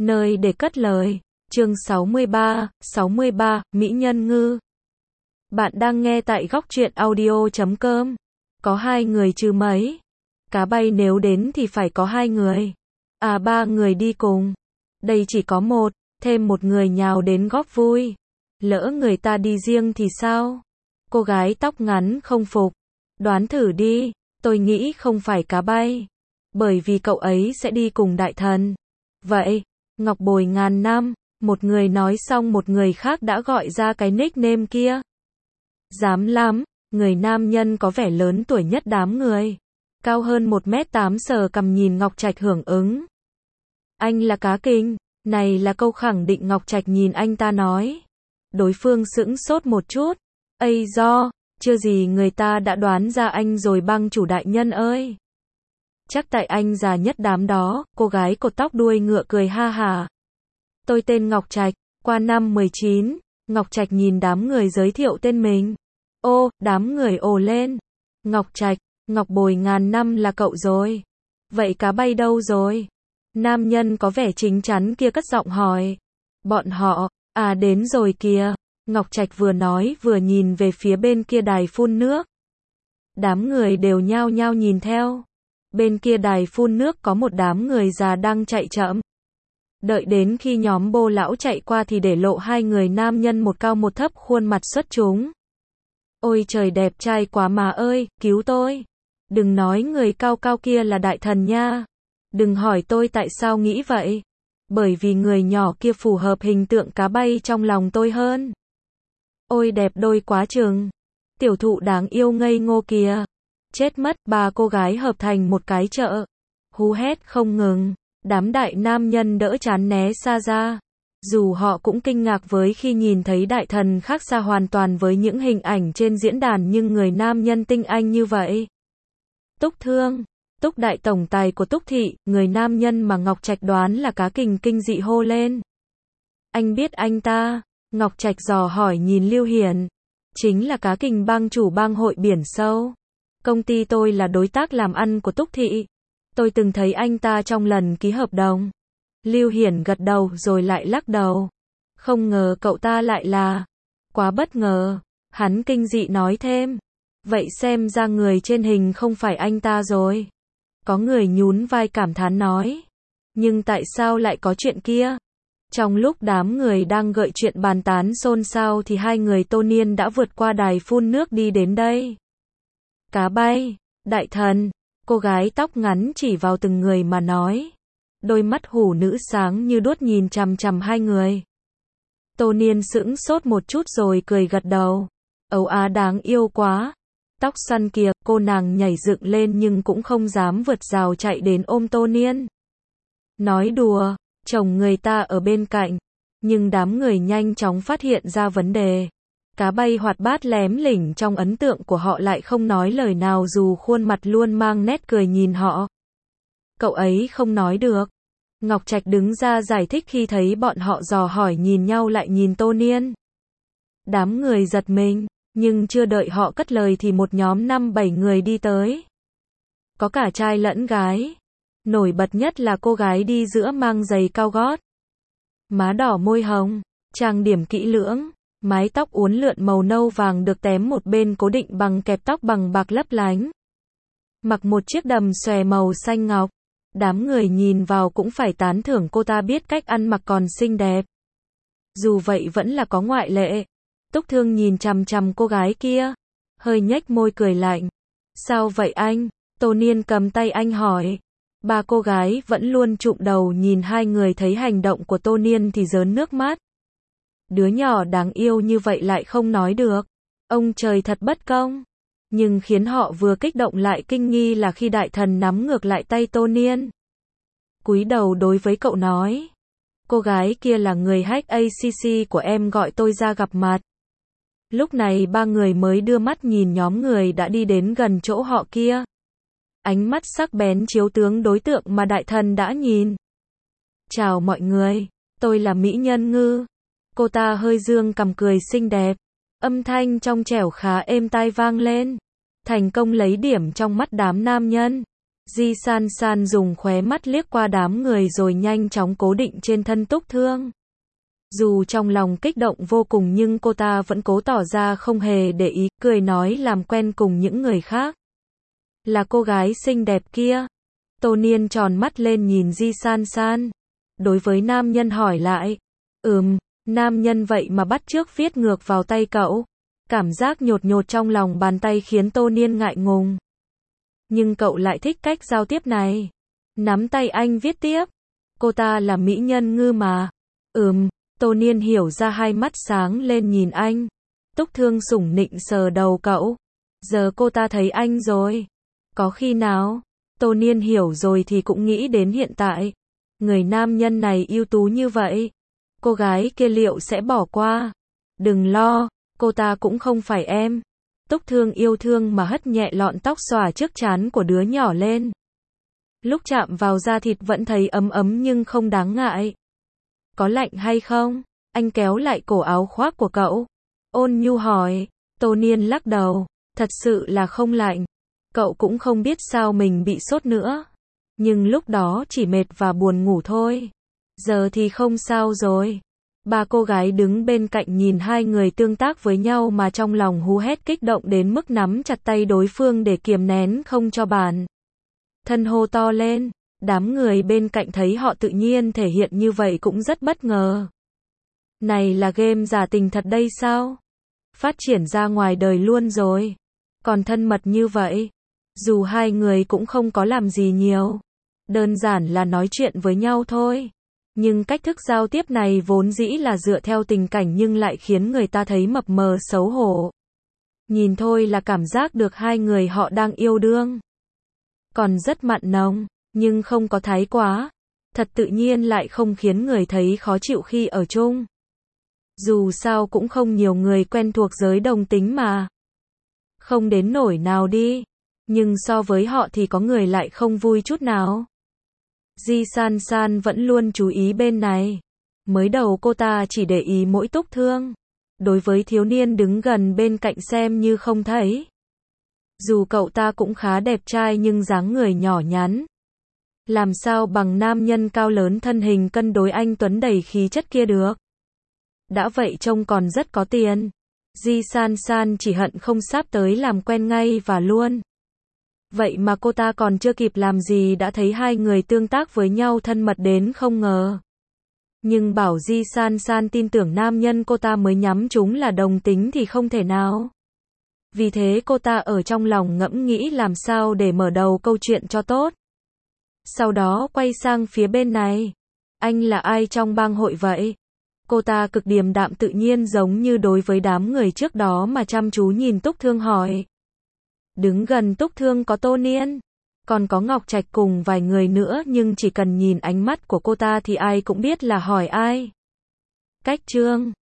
Nơi để cất lời. Chương 63, Mỹ Nhân Ngư. Bạn đang nghe tại góc truyện audio.com. Có hai người chứ mấy. Cá bay nếu đến thì phải có hai người. À ba người đi cùng. Đây chỉ có một, thêm một người nhào đến góp vui. Lỡ người ta đi riêng thì sao? Cô gái tóc ngắn không phục. Đoán thử đi, tôi nghĩ không phải cá bay. Bởi vì cậu ấy sẽ đi cùng đại thần. Vậy, ngọc bồi ngàn năm, một người nói xong một người khác đã gọi ra cái nickname kia. Dám lắm, người nam nhân có vẻ lớn tuổi nhất đám người. Cao hơn 1m8 sờ cằm nhìn Ngọc Trạch hưởng ứng. Anh là cá kinh, này là câu khẳng định Ngọc Trạch nhìn anh ta nói. Đối phương sững sốt một chút. Ây do, chưa gì người ta đã đoán ra anh rồi băng chủ đại nhân ơi. Chắc tại anh già nhất đám đó, cô gái cột tóc đuôi ngựa cười ha hả. Tôi tên Ngọc Trạch, qua năm 19, Ngọc Trạch nhìn đám người giới thiệu tên mình. Ô, đám người ồ lên. Ngọc Trạch, Ngọc bồi ngàn năm là cậu rồi. Vậy cá bay đâu rồi? Nam nhân có vẻ chính chắn kia cất giọng hỏi. Bọn họ, à đến rồi kìa. Ngọc Trạch vừa nói vừa nhìn về phía bên kia đài phun nước. Đám người đều nhao nhao nhìn theo. Bên kia đài phun nước có một đám người già đang chạy chậm. Đợi đến khi nhóm Bô lão chạy qua thì để lộ hai người nam nhân một cao một thấp khuôn mặt xuất chúng. Ôi trời đẹp trai quá mà ơi, cứu tôi. Đừng nói người cao cao kia là đại thần nha. Đừng hỏi tôi tại sao nghĩ vậy. Bởi vì người nhỏ kia phù hợp hình tượng cá bay trong lòng tôi hơn. Ôi đẹp đôi quá chừng. Tiểu thụ đáng yêu ngây ngô kìa. Chết mất, ba cô gái hợp thành một cái chợ. Hú hét không ngừng. Đám đại nam nhân đỡ chán né xa ra. Dù họ cũng kinh ngạc với khi nhìn thấy đại thần khác xa hoàn toàn với những hình ảnh trên diễn đàn nhưng người nam nhân tinh anh như vậy. Túc Thương, Túc đại tổng tài của Túc Thị, người nam nhân mà Ngọc Trạch đoán là cá kình kinh dị hô lên. Anh biết anh ta? Ngọc Trạch dò hỏi nhìn Lưu Hiển. Chính là cá kình bang chủ bang hội biển sâu. Công ty tôi là đối tác làm ăn của Túc Thị. Tôi từng thấy anh ta trong lần ký hợp đồng. Lưu Hiển gật đầu rồi lại lắc đầu. Không ngờ cậu ta lại là. Quá bất ngờ. Hắn kinh dị nói thêm. Vậy xem ra người trên hình không phải anh ta rồi. Có người nhún vai cảm thán nói. Nhưng tại sao lại có chuyện kia? Trong lúc đám người đang gợi chuyện bàn tán xôn xao thì hai người Tô Niên đã vượt qua đài phun nước đi đến đây. Cá bay, đại thần, cô gái tóc ngắn chỉ vào từng người mà nói. Đôi mắt hủ nữ sáng như đuốc nhìn chằm chằm hai người. Tô Niên sững sốt một chút rồi cười gật đầu. Âu á đáng yêu quá. Tóc xoăn kìa, cô nàng nhảy dựng lên nhưng cũng không dám vượt rào chạy đến ôm Tô Niên. Nói đùa, chồng người ta ở bên cạnh. Nhưng đám người nhanh chóng phát hiện ra vấn đề. Cá bay hoạt bát lém lỉnh trong ấn tượng của họ lại không nói lời nào dù khuôn mặt luôn mang nét cười nhìn họ. Cậu ấy không nói được. Ngọc Trạch đứng ra giải thích khi thấy bọn họ dò hỏi nhìn nhau lại nhìn Tô Niên. Đám người giật mình, nhưng chưa đợi họ cất lời thì một nhóm 5-7 người đi tới. Có cả trai lẫn gái. Nổi bật nhất là cô gái đi giữa mang giày cao gót. Má đỏ môi hồng, trang điểm kỹ lưỡng, mái tóc uốn lượn màu nâu vàng được tém một bên cố định bằng kẹp tóc bằng bạc lấp lánh. Mặc một chiếc đầm xòe màu xanh ngọc. Đám người nhìn vào cũng phải tán thưởng cô ta biết cách ăn mặc còn xinh đẹp. Dù vậy vẫn là có ngoại lệ. Túc Thương nhìn chằm chằm cô gái kia. Hơi nhếch môi cười lạnh. Sao vậy anh? Tô Niên cầm tay anh hỏi. Ba cô gái vẫn luôn chụm đầu nhìn hai người thấy hành động của Tô Niên thì rớn nước mắt. Đứa nhỏ đáng yêu như vậy lại không nói được. Ông trời thật bất công. Nhưng khiến họ vừa kích động lại kinh nghi là khi đại thần nắm ngược lại tay Tô Niên. Cúi đầu đối với cậu nói. Cô gái kia là người hack ACC của em gọi tôi ra gặp mặt. Lúc này ba người mới đưa mắt nhìn nhóm người đã đi đến gần chỗ họ kia. Ánh mắt sắc bén chiếu tướng đối tượng mà đại thần đã nhìn. Chào mọi người, tôi là Mỹ Nhân Ngư. Cô ta hơi dương cằm cười xinh đẹp. Âm thanh trong trẻo khá êm tai vang lên. Thành công lấy điểm trong mắt đám nam nhân. Di San San dùng khóe mắt liếc qua đám người rồi nhanh chóng cố định trên thân Túc Thương. Dù trong lòng kích động vô cùng nhưng cô ta vẫn cố tỏ ra không hề để ý, cười nói làm quen cùng những người khác. Là cô gái xinh đẹp kia. Tô Niên tròn mắt lên nhìn Di San San. Đối với nam nhân hỏi lại. Nam nhân vậy mà bắt chước viết ngược vào tay cậu. Cảm giác nhột nhột trong lòng bàn tay khiến Tô Niên ngại ngùng. Nhưng cậu lại thích cách giao tiếp này. Nắm tay anh viết tiếp. Cô ta là mỹ nhân ngư mà. Tô Niên hiểu ra, hai mắt sáng lên nhìn anh. Túc Thương sủng nịnh sờ đầu cậu. Giờ cô ta thấy anh rồi. Có khi nào? Tô Niên hiểu rồi thì cũng nghĩ đến hiện tại. Người nam nhân này ưu tú như vậy. Cô gái kia liệu sẽ bỏ qua? Đừng lo, cô ta cũng không phải em. Túc Thương yêu thương mà hất nhẹ lọn tóc xõa trước trán của đứa nhỏ lên. Lúc chạm vào da thịt vẫn thấy ấm ấm nhưng không đáng ngại. Có lạnh hay không? Anh kéo lại cổ áo khoác của cậu. Ôn nhu hỏi. Tô Niên lắc đầu. Thật sự là không lạnh. Cậu cũng không biết sao mình bị sốt nữa. Nhưng lúc đó chỉ mệt và buồn ngủ thôi. Giờ thì không sao rồi. Ba cô gái đứng bên cạnh nhìn hai người tương tác với nhau mà trong lòng hú hét kích động đến mức nắm chặt tay đối phương để kiềm nén không cho bản thân hô to lên. Đám người bên cạnh thấy họ tự nhiên thể hiện như vậy cũng rất bất ngờ. Này là game giả tình thật đây sao? Phát triển ra ngoài đời luôn rồi. Còn thân mật như vậy. Dù hai người cũng không có làm gì nhiều. Đơn giản là nói chuyện với nhau thôi. Nhưng cách thức giao tiếp này vốn dĩ là dựa theo tình cảnh nhưng lại khiến người ta thấy mập mờ xấu hổ. Nhìn thôi là cảm giác được hai người họ đang yêu đương. Còn rất mặn nồng, nhưng không có thái quá. Thật tự nhiên lại không khiến người thấy khó chịu khi ở chung. Dù sao cũng không nhiều người quen thuộc giới đồng tính mà. Không đến nổi nào đi. Nhưng so với họ thì có người lại không vui chút nào. Di San San vẫn luôn chú ý bên này. Mới đầu cô ta chỉ để ý mỗi Túc Thương. Đối với thiếu niên đứng gần bên cạnh xem như không thấy. Dù cậu ta cũng khá đẹp trai nhưng dáng người nhỏ nhắn. Làm sao bằng nam nhân cao lớn thân hình cân đối anh tuấn đầy khí chất kia được. Đã vậy trông còn rất có tiền. Di San San chỉ hận không sắp tới làm quen ngay và luôn. Vậy mà cô ta còn chưa kịp làm gì đã thấy hai người tương tác với nhau thân mật đến không ngờ. Nhưng bảo Di San San tin tưởng nam nhân cô ta mới nhắm chúng là đồng tính thì không thể nào. Vì thế cô ta ở trong lòng ngẫm nghĩ làm sao để mở đầu câu chuyện cho tốt. Sau đó quay sang phía bên này. Anh là ai trong bang hội vậy? Cô ta cực điềm đạm tự nhiên giống như đối với đám người trước đó mà chăm chú nhìn Túc Thương hỏi. Đứng gần Túc Thương có Tô Niên, còn có Ngọc Trạch cùng vài người nữa nhưng chỉ cần nhìn ánh mắt của cô ta thì ai cũng biết là hỏi ai. Cách chương